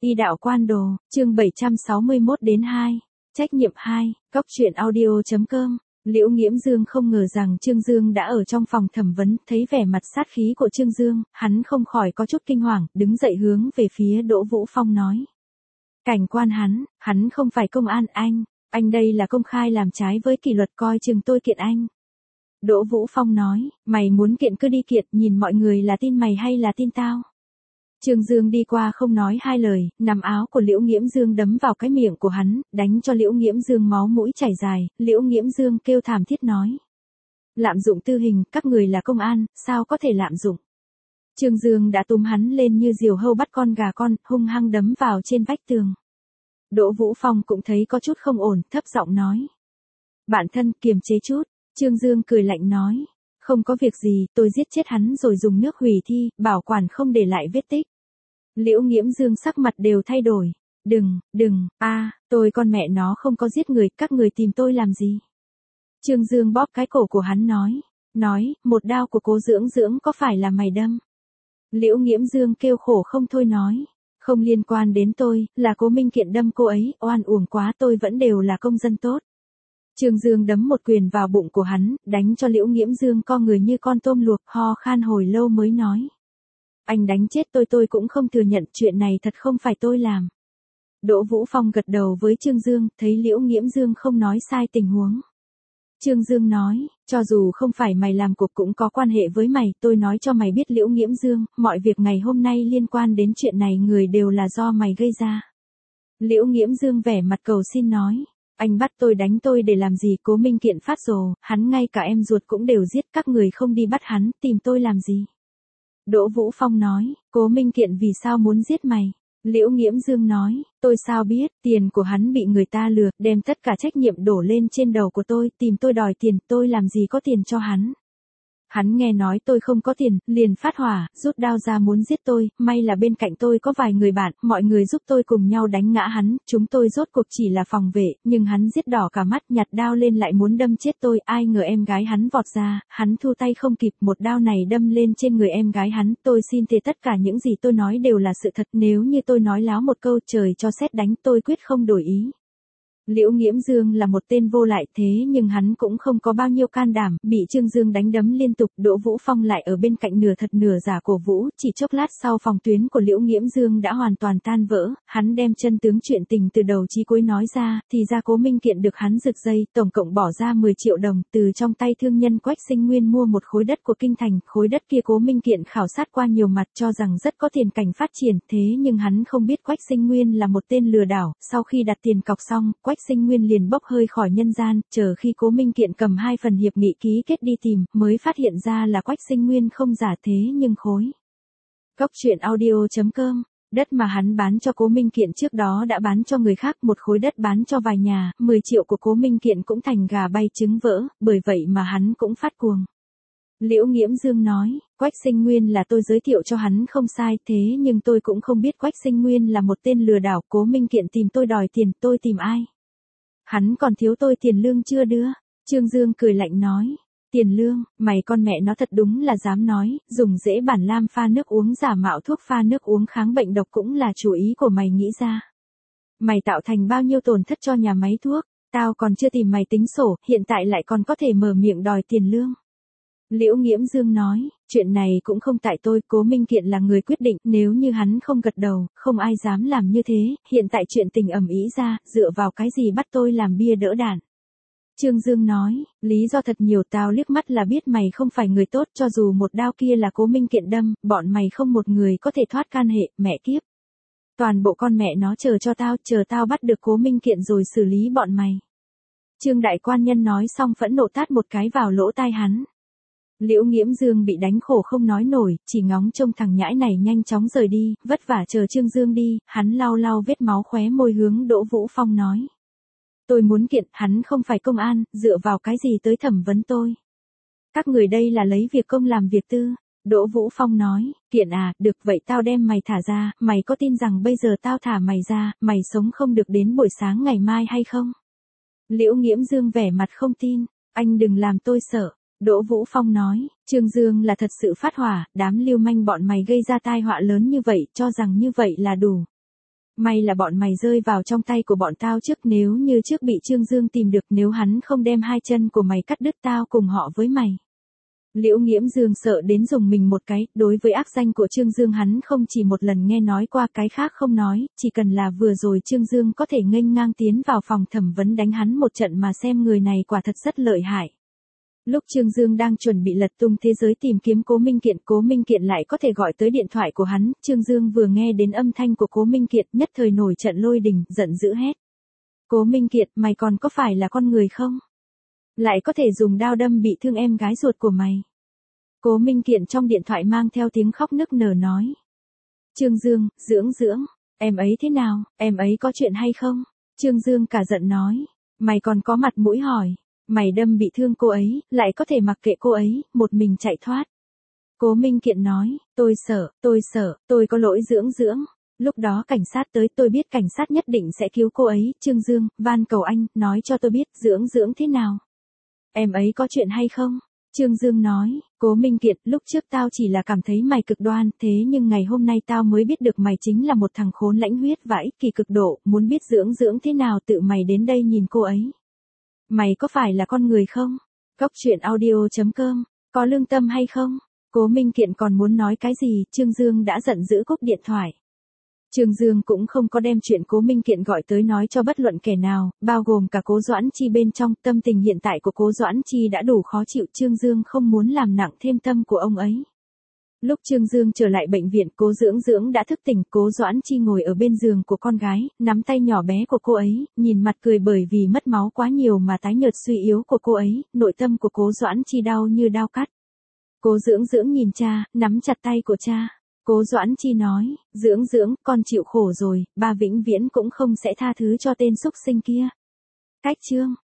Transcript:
Y đạo quan đồ, chương 761-2, trách nhiệm 2, Cóc truyện audio.com. Liễu Nghiễm Dương không ngờ rằng Trương Dương đã ở trong phòng thẩm vấn, thấy vẻ mặt sát khí của Trương Dương, hắn không khỏi có chút kinh hoàng, đứng dậy hướng về phía Đỗ Vũ Phong nói. Cảnh quan hắn không phải công an anh đây là công khai làm trái với kỷ luật, coi chừng tôi kiện anh. Đỗ Vũ Phong nói, mày muốn kiện cứ đi kiện, nhìn mọi người là tin mày hay là tin tao. Trương Dương đi qua không nói hai lời, nắm áo của Liễu Nghiễm Dương đấm vào cái miệng của hắn, đánh cho Liễu Nghiễm Dương máu mũi chảy dài, Liễu Nghiễm Dương kêu thảm thiết nói. Lạm dụng tư hình, các người là công an, sao có thể lạm dụng. Trương Dương đã túm hắn lên như diều hâu bắt con gà con, hung hăng đấm vào trên vách tường. Đỗ Vũ Phong cũng thấy có chút không ổn, thấp giọng nói. Bản thân kiềm chế chút, Trương Dương cười lạnh nói. Không có việc gì, tôi giết chết hắn rồi dùng nước hủy thi, bảo quản không để lại vết tích. Liễu Nghiễm Dương sắc mặt đều thay đổi. Đừng, tôi con mẹ nó không có giết người, các người tìm tôi làm gì? Trương Dương bóp cái cổ của hắn nói, một đao của Cố Dưỡng có phải là mày đâm? Liễu Nghiễm Dương kêu khổ không thôi nói. Không liên quan đến tôi, là Cố Minh Kiện đâm cô ấy, oan uổng quá, tôi vẫn đều là công dân tốt. Trương Dương đấm một quyền vào bụng của hắn, đánh cho Liễu Nghiễm Dương co người như con tôm luộc, ho khan hồi lâu mới nói. Anh đánh chết tôi cũng không thừa nhận, chuyện này thật không phải tôi làm. Đỗ Vũ Phong gật đầu với Trương Dương, thấy Liễu Nghiễm Dương không nói sai tình huống. Trương Dương nói, cho dù không phải mày làm cuộc cũng có quan hệ với mày, tôi nói cho mày biết Liễu Nghiễm Dương, mọi việc ngày hôm nay liên quan đến chuyện này người đều là do mày gây ra. Liễu Nghiễm Dương vẻ mặt cầu xin nói. Anh bắt tôi đánh tôi để làm gì? Cố Minh Kiện phát rồ, hắn ngay cả em ruột cũng đều giết, các người không đi bắt hắn, tìm tôi làm gì? Đỗ Vũ Phong nói, Cố Minh Kiện vì sao muốn giết mày? Liễu Nghiễm Dương nói, tôi sao biết, tiền của hắn bị người ta lừa, đem tất cả trách nhiệm đổ lên trên đầu của tôi, tìm tôi đòi tiền, tôi làm gì có tiền cho hắn? Hắn nghe nói tôi không có tiền, liền phát hỏa, rút đao ra muốn giết tôi, may là bên cạnh tôi có vài người bạn, mọi người giúp tôi cùng nhau đánh ngã hắn, chúng tôi rốt cuộc chỉ là phòng vệ, nhưng hắn giết đỏ cả mắt, nhặt đao lên lại muốn đâm chết tôi, ai ngờ em gái hắn vọt ra, hắn thu tay không kịp, một đao này đâm lên trên người em gái hắn, tôi xin thề tất cả những gì tôi nói đều là sự thật, nếu như tôi nói láo một câu trời cho sét đánh tôi quyết không đổi ý. Liễu Nghiễm Dương là một tên vô lại thế nhưng hắn cũng không có bao nhiêu can đảm, bị Trương Dương đánh đấm liên tục, Đỗ Vũ Phong lại ở bên cạnh nửa thật nửa giả cổ vũ, chỉ chốc lát sau phòng tuyến của Liễu Nghiễm Dương đã hoàn toàn tan vỡ, hắn đem chân tướng chuyện tình từ đầu chí cuối nói ra, thì ra Cố Minh Kiện được hắn giật dây, tổng cộng bỏ ra 10 triệu đồng, từ trong tay thương nhân Quách Sinh Nguyên mua một khối đất của kinh thành, khối đất kia Cố Minh Kiện khảo sát qua nhiều mặt cho rằng rất có tiền cảnh phát triển, thế nhưng hắn không biết Quách Sinh Nguyên là một tên lừa đảo, sau khi đặt tiền cọc xong, Quách Sinh Nguyên liền bốc hơi khỏi nhân gian, chờ khi Cố Minh Kiện cầm 2 phần hiệp nghị ký kết đi tìm, mới phát hiện ra là Quách Sinh Nguyên không giả thế nhưng khối. Cóc truyện audio.com, đất mà hắn bán cho Cố Minh Kiện trước đó đã bán cho người khác, một khối đất bán cho vài nhà, 10 triệu của Cố Minh Kiện cũng thành gà bay trứng vỡ, bởi vậy mà hắn cũng phát cuồng. Liễu Nghiễm Dương nói, Quách Sinh Nguyên là tôi giới thiệu cho hắn không sai, thế nhưng tôi cũng không biết Quách Sinh Nguyên là một tên lừa đảo, Cố Minh Kiện tìm tôi đòi tiền, tôi tìm ai? Hắn còn thiếu tôi tiền lương chưa đưa. Trương Dương cười lạnh nói. Tiền lương, mày con mẹ nó thật đúng là dám nói, dùng dễ bản lam pha nước uống giả mạo thuốc pha nước uống kháng bệnh độc cũng là chủ ý của mày nghĩ ra. Mày tạo thành bao nhiêu tổn thất cho nhà máy thuốc, tao còn chưa tìm mày tính sổ, hiện tại lại còn có thể mở miệng đòi tiền lương. Liễu Nghiễm Dương nói, chuyện này cũng không tại tôi, Cố Minh Kiện là người quyết định, nếu như hắn không gật đầu, không ai dám làm như thế, hiện tại chuyện tình ầm ĩ ra, dựa vào cái gì bắt tôi làm bia đỡ đạn. Trương Dương nói, lý do thật nhiều, tao liếc mắt là biết mày không phải người tốt, cho dù một đao kia là Cố Minh Kiện đâm, bọn mày không một người có thể thoát can hệ, mẹ kiếp. Toàn bộ con mẹ nó chờ tao bắt được Cố Minh Kiện rồi xử lý bọn mày. Trương Đại Quan Nhân nói xong phẫn nộ tát một cái vào lỗ tai hắn. Liễu Nghiễm Dương bị đánh khổ không nói nổi, chỉ ngóng trông thằng nhãi này nhanh chóng rời đi, vất vả chờ Trương Dương đi, hắn lau vết máu khóe môi hướng Đỗ Vũ Phong nói. Tôi muốn kiện, hắn không phải công an, dựa vào cái gì tới thẩm vấn tôi? Các người đây là lấy việc công làm việc tư. Đỗ Vũ Phong nói, kiện à, được vậy tao đem mày thả ra, mày có tin rằng bây giờ tao thả mày ra, mày sống không được đến buổi sáng ngày mai hay không? Liễu Nghiễm Dương vẻ mặt không tin, anh đừng làm tôi sợ. Đỗ Vũ Phong nói, Trương Dương là thật sự phát hỏa, đám lưu manh bọn mày gây ra tai họa lớn như vậy, cho rằng như vậy là đủ. May là bọn mày rơi vào trong tay của bọn tao trước, nếu như trước bị Trương Dương tìm được, nếu hắn không đem hai chân của mày cắt đứt tao cùng họ với mày. Liễu Nghiễm Dương sợ đến dùng mình một cái, đối với ác danh của Trương Dương hắn không chỉ một lần nghe nói qua, cái khác không nói, chỉ cần là vừa rồi Trương Dương có thể nghênh ngang tiến vào phòng thẩm vấn đánh hắn một trận mà xem người này quả thật rất lợi hại. Lúc Trương Dương đang chuẩn bị lật tung thế giới tìm kiếm Cố Minh Kiện lại có thể gọi tới điện thoại của hắn, Trương Dương vừa nghe đến âm thanh của Cố Minh Kiện nhất thời nổi trận lôi đình, giận dữ hét. Cố Minh Kiện, mày còn có phải là con người không? Lại có thể dùng đao đâm bị thương em gái ruột của mày. Cố Minh Kiện trong điện thoại mang theo tiếng khóc nức nở nói. Trương Dương, dưỡng, em ấy thế nào, em ấy có chuyện hay không? Trương Dương cả giận nói. Mày còn có mặt mũi hỏi. Mày đâm bị thương cô ấy, lại có thể mặc kệ cô ấy, một mình chạy thoát. Cố Minh Kiện nói, tôi sợ, tôi có lỗi dưỡng. Lúc đó cảnh sát tới, tôi biết cảnh sát nhất định sẽ cứu cô ấy. Trương Dương, van cầu anh, nói cho tôi biết dưỡng thế nào. Em ấy có chuyện hay không? Trương Dương nói, Cố Minh Kiện, lúc trước tao chỉ là cảm thấy mày cực đoan, thế nhưng ngày hôm nay tao mới biết được mày chính là một thằng khốn lãnh huyết và ích kỷ cực độ, muốn biết dưỡng thế nào tự mày đến đây nhìn cô ấy. Mày có phải là con người không? Cóc truyện audio.com, có lương tâm hay không? Cố Minh Kiện còn muốn nói cái gì, Trương Dương đã giận dữ cúp điện thoại. Trương Dương cũng không có đem chuyện Cố Minh Kiện gọi tới nói cho bất luận kẻ nào, bao gồm cả Cố Doãn Chi bên trong. Tâm tình hiện tại của Cố Doãn Chi đã đủ khó chịu, Trương Dương không muốn làm nặng thêm tâm của ông ấy. Lúc Trương Dương trở lại bệnh viện, Cố Dưỡng đã thức tỉnh, Cố Doãn Chi ngồi ở bên giường của con gái, nắm tay nhỏ bé của cô ấy, nhìn mặt cười bởi vì mất máu quá nhiều mà tái nhợt suy yếu của cô ấy, nội tâm của Cố Doãn Chi đau như đao cắt. Cố Dưỡng nhìn cha, nắm chặt tay của cha. Cố Doãn Chi nói, Dưỡng, con chịu khổ rồi, ba vĩnh viễn cũng không sẽ tha thứ cho tên xúc sinh kia. Cách chương